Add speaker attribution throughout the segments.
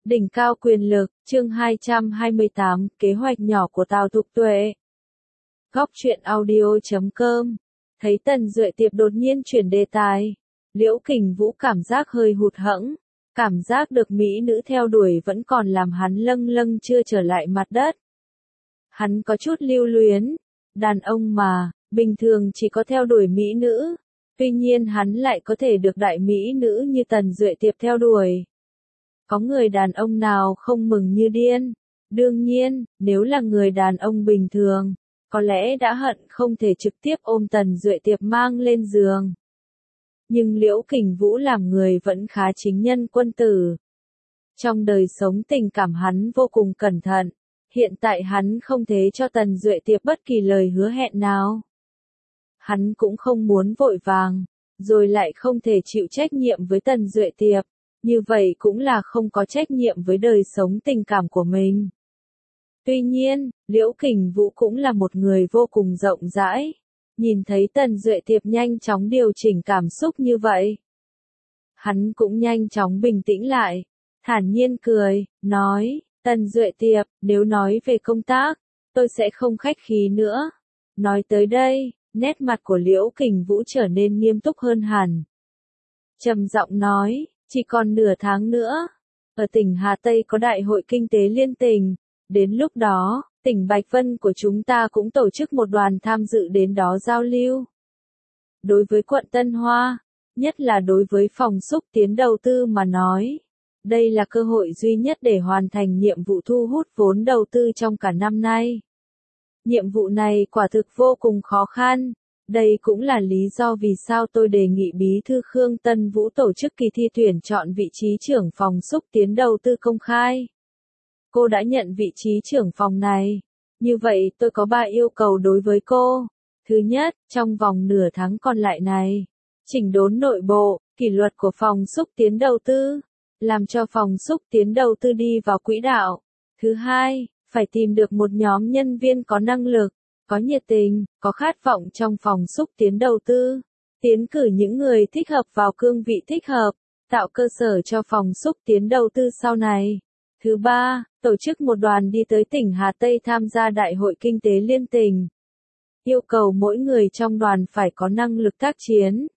Speaker 1: Đỉnh cao quyền lực, chương 228, kế hoạch nhỏ của Tào Thục Tuệ. Góc truyện audio.com. Thấy Tần Duệ Tiệp đột nhiên chuyển đề tài, Liễu Kình Vũ cảm giác hơi hụt hẫng, cảm giác được mỹ nữ theo đuổi vẫn còn làm hắn lâng lâng chưa trở lại mặt đất. Hắn có chút lưu luyến, đàn ông mà, bình thường chỉ có theo đuổi mỹ nữ, tuy nhiên hắn lại có thể được đại mỹ nữ như Tần Duệ Tiệp theo đuổi. Có người đàn ông nào không mừng như điên? Đương nhiên, nếu là người đàn ông bình thường, có lẽ đã hận không thể trực tiếp ôm Tần Duệ Tiệp mang lên giường. Nhưng Liễu Kình Vũ làm người vẫn khá chính nhân quân tử. Trong đời sống tình cảm hắn vô cùng cẩn thận, hiện tại hắn không thể cho Tần Duệ Tiệp bất kỳ lời hứa hẹn nào. Hắn cũng không muốn vội vàng, rồi lại không thể chịu trách nhiệm với Tần Duệ Tiệp. Như vậy cũng là không có trách nhiệm với đời sống tình cảm của mình. Tuy nhiên, Liễu Kình Vũ cũng là một người vô cùng rộng rãi. Nhìn thấy Tần Duệ Tiệp nhanh chóng điều chỉnh cảm xúc như vậy, hắn cũng nhanh chóng bình tĩnh lại, thản nhiên cười, nói, Tần Duệ Tiệp, nếu nói về công tác, tôi sẽ không khách khí nữa. Nói tới đây, nét mặt của Liễu Kình Vũ trở nên nghiêm túc hơn hẳn. Trầm giọng nói, chỉ còn nửa tháng nữa, ở tỉnh Hà Tây có đại hội kinh tế liên tỉnh, đến lúc đó, tỉnh Bạch Vân của chúng ta cũng tổ chức một đoàn tham dự đến đó giao lưu. Đối với quận Tân Hoa, nhất là đối với phòng xúc tiến đầu tư mà nói, đây là cơ hội duy nhất để hoàn thành nhiệm vụ thu hút vốn đầu tư trong cả năm nay. Nhiệm vụ này quả thực vô cùng khó khăn. Đây cũng là lý do vì sao tôi đề nghị Bí thư Khương Tân Vũ tổ chức kỳ thi tuyển chọn vị trí trưởng phòng xúc tiến đầu tư công khai. Cô đã nhận vị trí trưởng phòng này. Như vậy tôi có 3 yêu cầu đối với cô. Thứ nhất, trong vòng nửa tháng còn lại này, chỉnh đốn nội bộ, kỷ luật của phòng xúc tiến đầu tư, làm cho phòng xúc tiến đầu tư đi vào quỹ đạo. Thứ hai, phải tìm được một nhóm nhân viên có năng lực, có nhiệt tình, có khát vọng trong phòng xúc tiến đầu tư, tiến cử những người thích hợp vào cương vị thích hợp, tạo cơ sở cho phòng xúc tiến đầu tư sau này. Thứ ba, tổ chức một đoàn đi tới tỉnh Hà Tây tham gia đại hội kinh tế liên tỉnh. Yêu cầu mỗi người trong đoàn phải có năng lực tác chiến.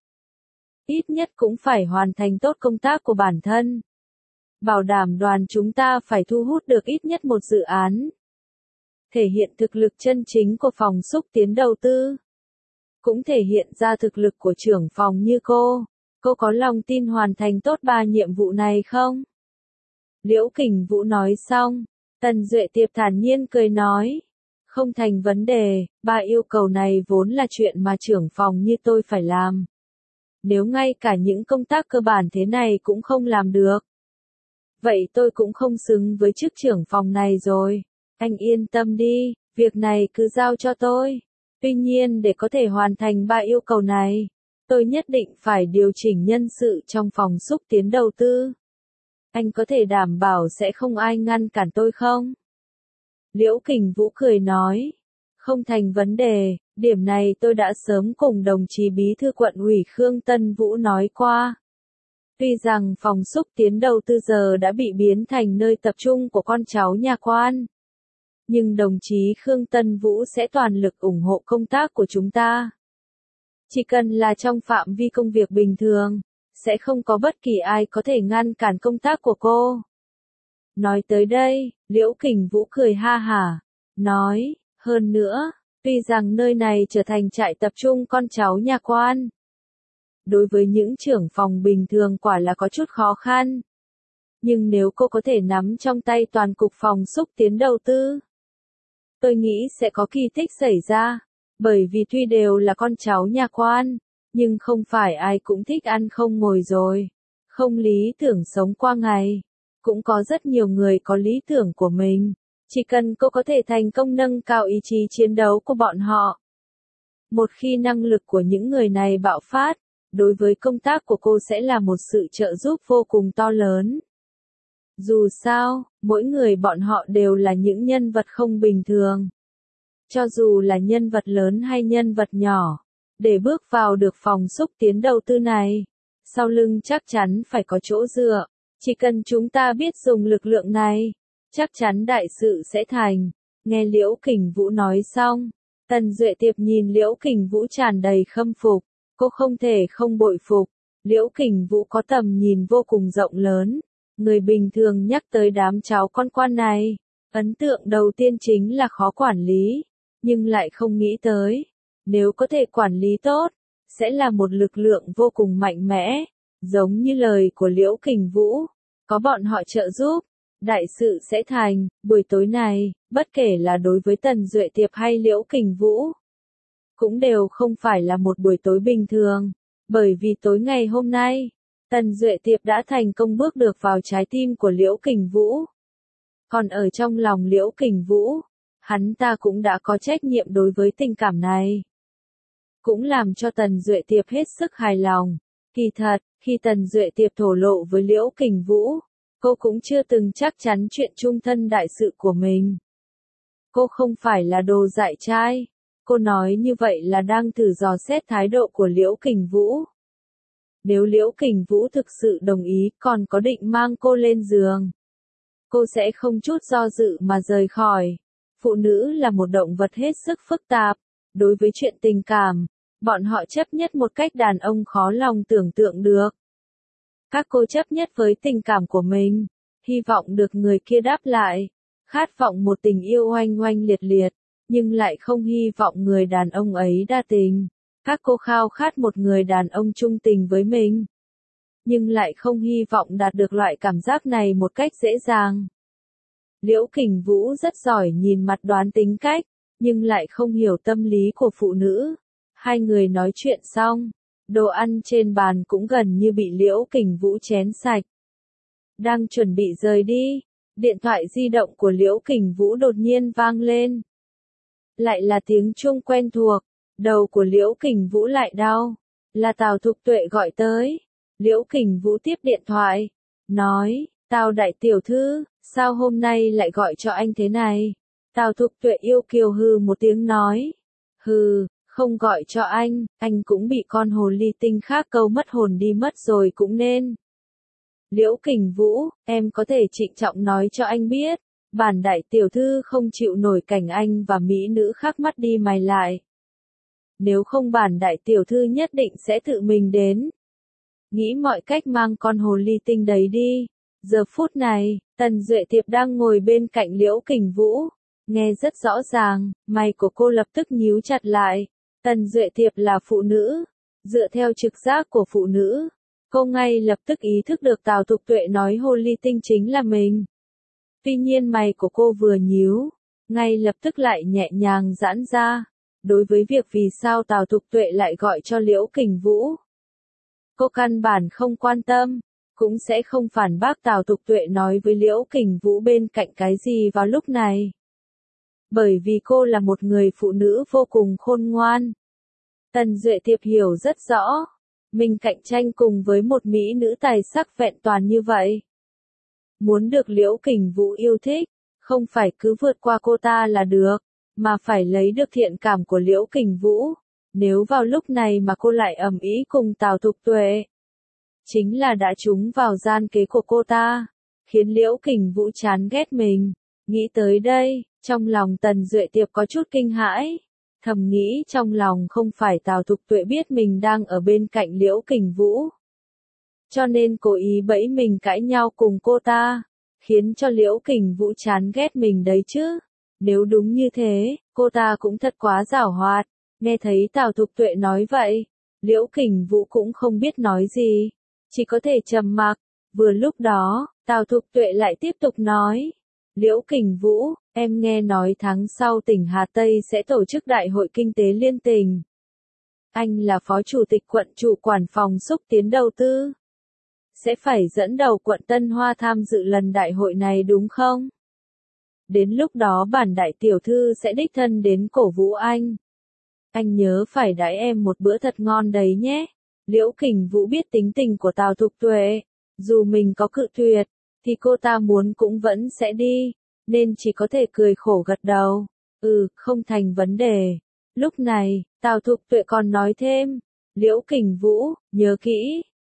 Speaker 1: Ít nhất cũng phải hoàn thành tốt công tác của bản thân. Bảo đảm đoàn chúng ta phải thu hút được ít nhất một dự án. Thể hiện thực lực chân chính của phòng xúc tiến đầu tư. Cũng thể hiện ra thực lực của trưởng phòng như cô. Cô có lòng tin hoàn thành tốt 3 nhiệm vụ này không? Liễu Kình Vũ nói xong, Tần Duệ Tiệp thản nhiên cười nói. Không thành vấn đề, 3 yêu cầu này vốn là chuyện mà trưởng phòng như tôi phải làm. Nếu ngay cả những công tác cơ bản thế này cũng không làm được, vậy tôi cũng không xứng với chức trưởng phòng này rồi. Anh yên tâm đi, việc này cứ giao cho tôi. Tuy nhiên để có thể hoàn thành 3 yêu cầu này, tôi nhất định phải điều chỉnh nhân sự trong phòng xúc tiến đầu tư. Anh có thể đảm bảo sẽ không ai ngăn cản tôi không? Liễu Kình Vũ cười nói. Không thành vấn đề, điểm này tôi đã sớm cùng đồng chí Bí thư quận ủy Khương Tân Vũ nói qua. Tuy rằng phòng xúc tiến đầu tư giờ đã bị biến thành nơi tập trung của con cháu nhà quan, nhưng đồng chí Khương Tân Vũ sẽ toàn lực ủng hộ công tác của chúng ta. Chỉ cần là trong phạm vi công việc bình thường, sẽ không có bất kỳ ai có thể ngăn cản công tác của cô. Nói tới đây, Liễu Kình Vũ cười ha hả, nói, hơn nữa, tuy rằng nơi này trở thành trại tập trung con cháu nhà quan, đối với những trưởng phòng bình thường quả là có chút khó khăn. Nhưng nếu cô có thể nắm trong tay toàn cục phòng xúc tiến đầu tư, tôi nghĩ sẽ có kỳ tích xảy ra, bởi vì tuy đều là con cháu nhà quan, nhưng không phải ai cũng thích ăn không ngồi rồi, không lý tưởng sống qua ngày. Cũng có rất nhiều người có lý tưởng của mình, chỉ cần cô có thể thành công nâng cao ý chí chiến đấu của bọn họ. Một khi năng lực của những người này bạo phát, đối với công tác của cô sẽ là một sự trợ giúp vô cùng to lớn. Dù sao, mỗi người bọn họ đều là những nhân vật không bình thường. Cho dù là nhân vật lớn hay nhân vật nhỏ, để bước vào được phòng xúc tiến đầu tư này, sau lưng chắc chắn phải có chỗ dựa. Chỉ cần chúng ta biết dùng lực lượng này, chắc chắn đại sự sẽ thành. Nghe Liễu Kình Vũ nói xong, Tần Duệ Tiệp nhìn Liễu Kình Vũ tràn đầy khâm phục, cô không thể không bội phục. Liễu Kình Vũ có tầm nhìn vô cùng rộng lớn, người bình thường nhắc tới đám cháu con quan này, ấn tượng đầu tiên chính là khó quản lý, nhưng lại không nghĩ tới, nếu có thể quản lý tốt, sẽ là một lực lượng vô cùng mạnh mẽ, giống như lời của Liễu Kình Vũ, có bọn họ trợ giúp, đại sự sẽ thành. Buổi tối này, bất kể là đối với Tần Duệ Tiệp hay Liễu Kình Vũ, cũng đều không phải là một buổi tối bình thường, bởi vì tối ngày hôm nay, Tần Duệ Tiệp đã thành công bước được vào trái tim của Liễu Kình Vũ. Còn ở trong lòng Liễu Kình Vũ, hắn ta cũng đã có trách nhiệm đối với tình cảm này. Cũng làm cho Tần Duệ Tiệp hết sức hài lòng. Kỳ thật, khi Tần Duệ Tiệp thổ lộ với Liễu Kình Vũ, cô cũng chưa từng chắc chắn chuyện chung thân đại sự của mình. Cô không phải là đồ dại trai. Cô nói như vậy là đang thử dò xét thái độ của Liễu Kình Vũ. Nếu Liễu Kình Vũ thực sự đồng ý còn có định mang cô lên giường, cô sẽ không chút do dự mà rời khỏi. Phụ nữ là một động vật hết sức phức tạp. Đối với chuyện tình cảm, bọn họ chấp nhất một cách đàn ông khó lòng tưởng tượng được. Các cô chấp nhất với tình cảm của mình, hy vọng được người kia đáp lại, khát vọng một tình yêu oanh oanh liệt liệt, nhưng lại không hy vọng người đàn ông ấy đa tình. Các cô khao khát một người đàn ông trung tình với mình, nhưng lại không hy vọng đạt được loại cảm giác này một cách dễ dàng. Liễu Kình Vũ rất giỏi nhìn mặt đoán tính cách, nhưng lại không hiểu tâm lý của phụ nữ. Hai người nói chuyện xong, đồ ăn trên bàn cũng gần như bị Liễu Kình Vũ chén sạch. Đang chuẩn bị rời đi, điện thoại di động của Liễu Kình Vũ đột nhiên vang lên. Lại là tiếng chuông quen thuộc, đầu của Liễu Kình Vũ lại đau. Là Tào Thục Tuệ gọi tới. Liễu Kình Vũ tiếp điện thoại, nói, Tào đại tiểu thư, sao hôm nay lại gọi cho anh thế này? Tào Thục Tuệ yêu kiều hừ một tiếng nói, hừ, không gọi cho anh cũng bị con hồ ly tinh khác câu mất hồn đi mất rồi cũng nên. Liễu Kình Vũ, em có thể trịnh trọng nói cho anh biết, bản đại tiểu thư không chịu nổi cảnh anh và mỹ nữ khác mắt đi mày lại. Nếu không bản đại tiểu thư nhất định sẽ tự mình đến. Nghĩ mọi cách mang con hồ ly tinh đấy đi. Giờ phút này, Tần Duệ Tiệp đang ngồi bên cạnh Liễu Kình Vũ. Nghe rất rõ ràng, mày của cô lập tức nhíu chặt lại. Tần Duệ Tiệp là phụ nữ. Dựa theo trực giác của phụ nữ, cô ngay lập tức ý thức được Tào Thục Tuệ nói hồ ly tinh chính là mình. Tuy nhiên mày của cô vừa nhíu, ngay lập tức lại nhẹ nhàng giãn ra. Đối với việc vì sao Tào Thục Tuệ lại gọi cho Liễu Kình Vũ, cô căn bản không quan tâm, cũng sẽ không phản bác Tào Thục Tuệ nói với Liễu Kình Vũ bên cạnh cái gì vào lúc này. Bởi vì cô là một người phụ nữ vô cùng khôn ngoan. Tần Duệ Tiệp hiểu rất rõ, mình cạnh tranh cùng với một mỹ nữ tài sắc vẹn toàn như vậy. Muốn được Liễu Kình Vũ yêu thích, không phải cứ vượt qua cô ta là được, mà phải lấy được thiện cảm của Liễu Kình Vũ. Nếu vào lúc này mà cô lại ầm ĩ cùng Tào Thục Tuệ, chính là đã trúng vào gian kế của cô ta, khiến Liễu Kình Vũ chán ghét mình. Nghĩ tới đây, trong lòng Tần Duệ Tiệp có chút kinh hãi, thầm nghĩ trong lòng không phải Tào Thục Tuệ biết mình đang ở bên cạnh Liễu Kình Vũ, cho nên cố ý bẫy mình cãi nhau cùng cô ta, khiến cho Liễu Kình Vũ chán ghét mình đấy chứ. Nếu đúng như thế, cô ta cũng thật quá giảo hoạt. Nghe thấy Tào Thục Tuệ nói vậy, Liễu Kình Vũ cũng không biết nói gì, chỉ có thể trầm mặc. Vừa lúc đó, Tào Thục Tuệ lại tiếp tục nói, Liễu Kình Vũ, em nghe nói tháng sau tỉnh Hà Tây sẽ tổ chức Đại hội Kinh tế Liên tỉnh. Anh là Phó Chủ tịch quận chủ quản phòng xúc tiến đầu tư, sẽ phải dẫn đầu quận Tân Hoa tham dự lần đại hội này đúng không? Đến lúc đó bản đại tiểu thư sẽ đích thân đến cổ vũ anh. Anh nhớ phải đãi em một bữa thật ngon đấy nhé. Liễu Kình Vũ biết tính tình của Tào Thục Tuệ, dù mình có cự tuyệt, thì cô ta muốn cũng vẫn sẽ đi, nên chỉ có thể cười khổ gật đầu. Không thành vấn đề. Lúc này, Tào Thục Tuệ còn nói thêm, Liễu Kình Vũ, nhớ kỹ,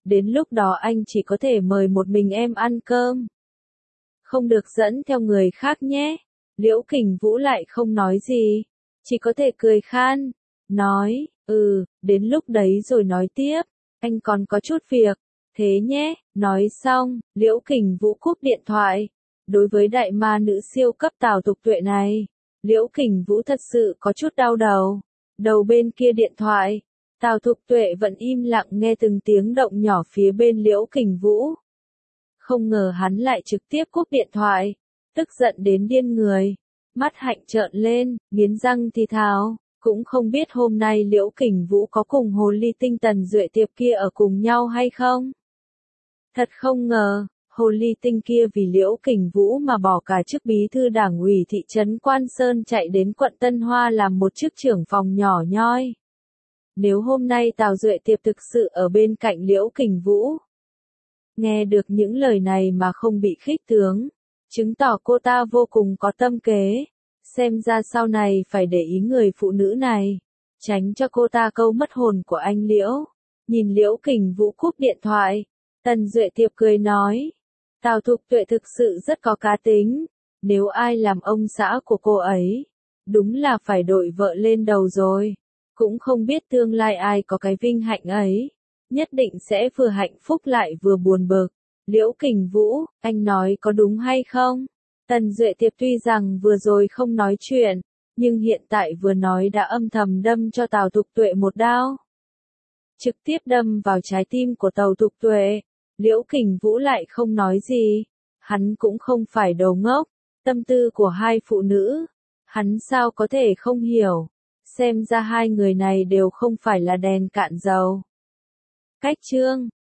Speaker 1: đến lúc đó anh chỉ có thể mời một mình em ăn cơm. Không được dẫn theo người khác nhé. Liễu Kình Vũ lại không nói gì, chỉ có thể cười khan, nói, đến lúc đấy rồi nói tiếp, anh còn có chút việc, thế nhé. Nói xong, Liễu Kình Vũ cúp điện thoại. Đối với đại ma nữ siêu cấp Tào Thục Tuệ này, Liễu Kình Vũ thật sự có chút đau đầu. Đầu bên kia điện thoại, Tào Thục Tuệ vẫn im lặng nghe từng tiếng động nhỏ phía bên Liễu Kình Vũ. Không ngờ hắn lại trực tiếp cúp điện thoại, tức giận đến điên người, mắt hạnh trợn lên, nghiến răng thì thào, cũng không biết hôm nay Liễu Kình Vũ có cùng hồ ly tinh Tần Duệ Tiệp kia ở cùng nhau hay không. Thật không ngờ, hồ ly tinh kia vì Liễu Kình Vũ mà bỏ cả chức bí thư đảng ủy thị trấn Quan Sơn chạy đến quận Tân Hoa làm một chức trưởng phòng nhỏ nhoi. Nếu hôm nay Tào Duệ Tiệp thực sự ở bên cạnh Liễu Kình Vũ, nghe được những lời này mà không bị khích tướng, chứng tỏ cô ta vô cùng có tâm kế, xem ra sau này phải để ý người phụ nữ này, tránh cho cô ta câu mất hồn của anh Liễu. Nhìn Liễu Kình Vũ cúp điện thoại, Tần Duệ Tiệp cười nói, Tào Thục Tuệ thực sự rất có cá tính, nếu ai làm ông xã của cô ấy, đúng là phải đội vợ lên đầu rồi, cũng không biết tương lai ai có cái vinh hạnh ấy, nhất định sẽ vừa hạnh phúc lại vừa buồn bực. Liễu Kình Vũ, anh nói có đúng hay không? Tần Duệ Tiệp tuy rằng vừa rồi không nói chuyện, nhưng hiện tại vừa nói đã âm thầm đâm cho Tào Thục Tuệ một đao. Trực tiếp đâm vào trái tim của Tào Thục Tuệ. Liễu Kình Vũ lại không nói gì. Hắn cũng không phải đồ ngốc. Tâm tư của hai phụ nữ, hắn sao có thể không hiểu. Xem ra hai người này đều không phải là đèn cạn dầu. Cách chương